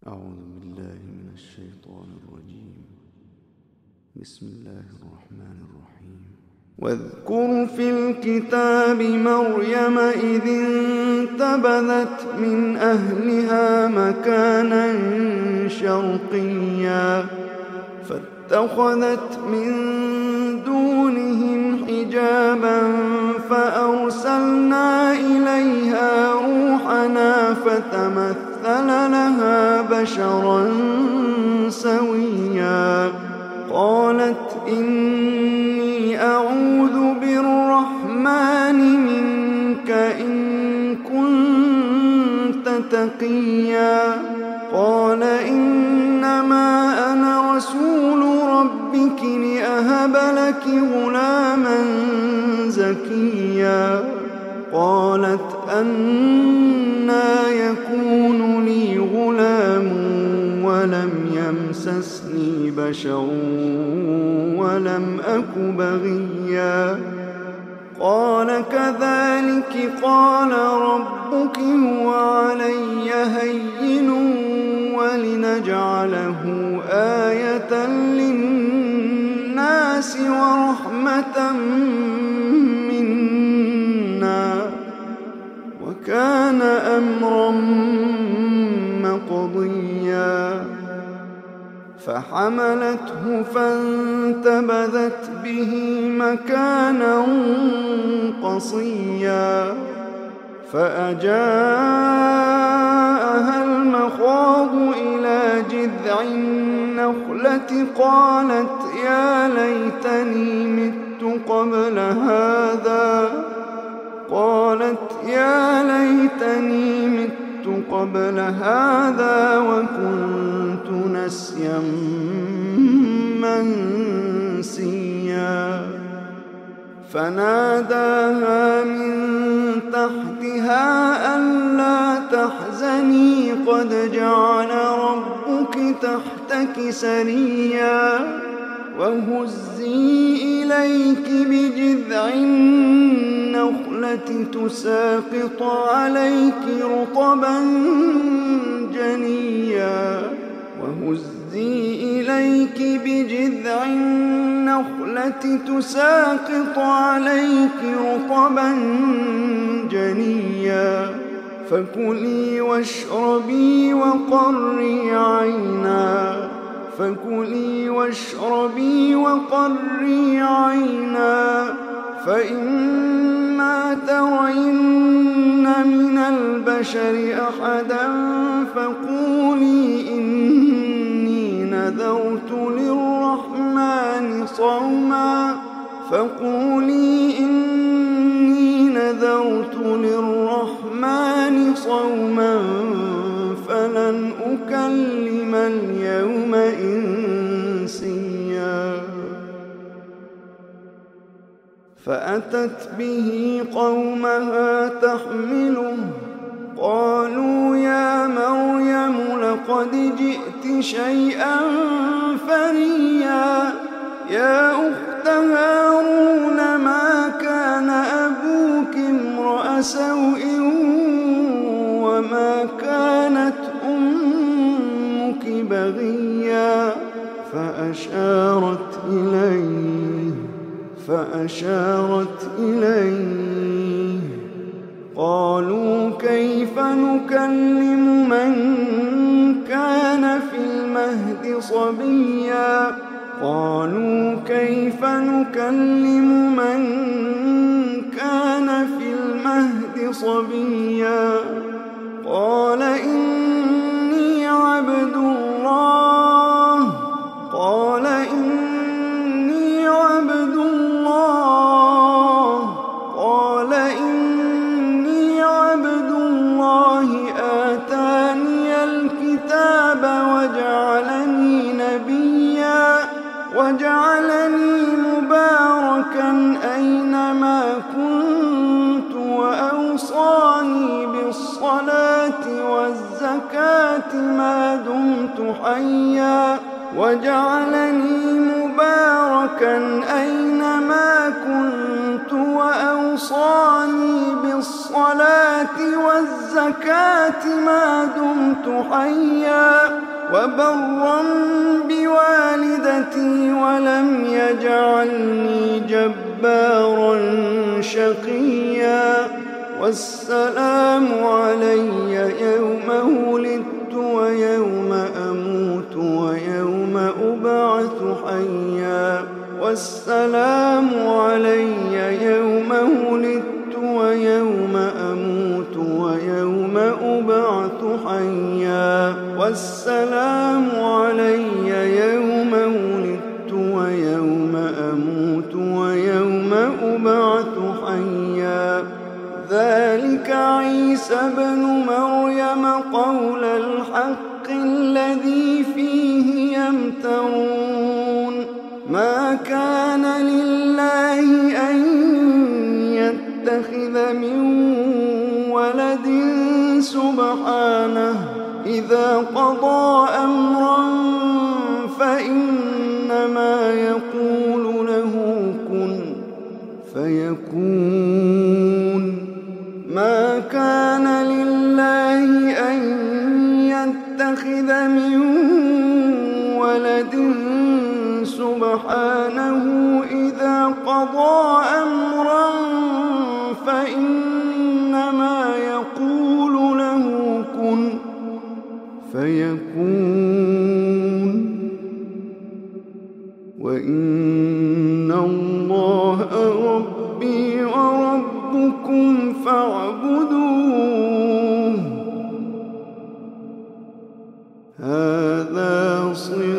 أعوذ بالله من الشيطان الرجيم. بسم الله الرحمن الرحيم. واذكر في الكتاب مريم إذ انتبذت من أهلها مكانا شرقيا فاتخذت من دونهم حجابا فأرسلنا إليها روحنا فتمثل لها بشرا سويا قالت إني أعوذ بالرحمن منك إن كنت تقيا قال إنما أنا رسول ربك لأهب لك غلاما زكيا قالت أنى يكون لي غلام ولم يمسسني بشر ولم أك بغيا قال كذلك قال ربك هو علي هين ولنجعله آية للناس ورحمة منا وكان أمرا مقضيا فحملته فانتبذت به مكانا قصيا فأجاءها المخاض إلى جذع النخلة قالت يا ليتني مت قبل هذا وكنت نسيا منسيا فناداها من تحتها ألا تحزني قد جعل ربك تحتك سريا وهزي إليك بجذع النخلة تساقط عليك رطبا جنيا وهزي إليك بجذع النخلة تساقط عليك رطبا جنيا فكلي واشربي وقري عينا فإما ترين من البشر أحدا فقولي إني نذرت للرحمن صوما فلن أكلم اليوم إنسيا فأتت به قومها تحمله قالوا يا مريم لقد جئت شيئا فريا يا أخت هارون ما كان أبوك امرأ سوء وما كانت أمك بغيا فأشارت إليه قالوا كيف نكلم من كان في المهد صبيا قالوا كيف نكلم من كان في المهد صبيا قال إني عبد الله آتاني الكتاب وجعلني مباركا أينما كنت وأوصاني بالصلاة والزكاة ما دمت حيا بالصلاة والزكاة ما دمت حيا وبرا بوالدتي ولم يجعلني جبارا شقيا والسلام علي يوم ولدت ويوم أموت ويوم أبعث حيا والسلام علي يوم ولدت ويوم أموت ويوم أبعث حيا والسلام علي يوم ولدت ويوم أموت ويوم أبعث حيا ذلك عيسى بن مريم قول الحق الذي فيه يمترون ما كان لله أن يتخذ من ولد سبحانه إذا قضى أمرا فإنما يقول له كن فيكون ما كان لله أن يتخذ من ولد سبحانه إذا قضى أمرا فإنما يقول له كن فيكون وإن الله ربي وربكم فاعبدوه هذا صراط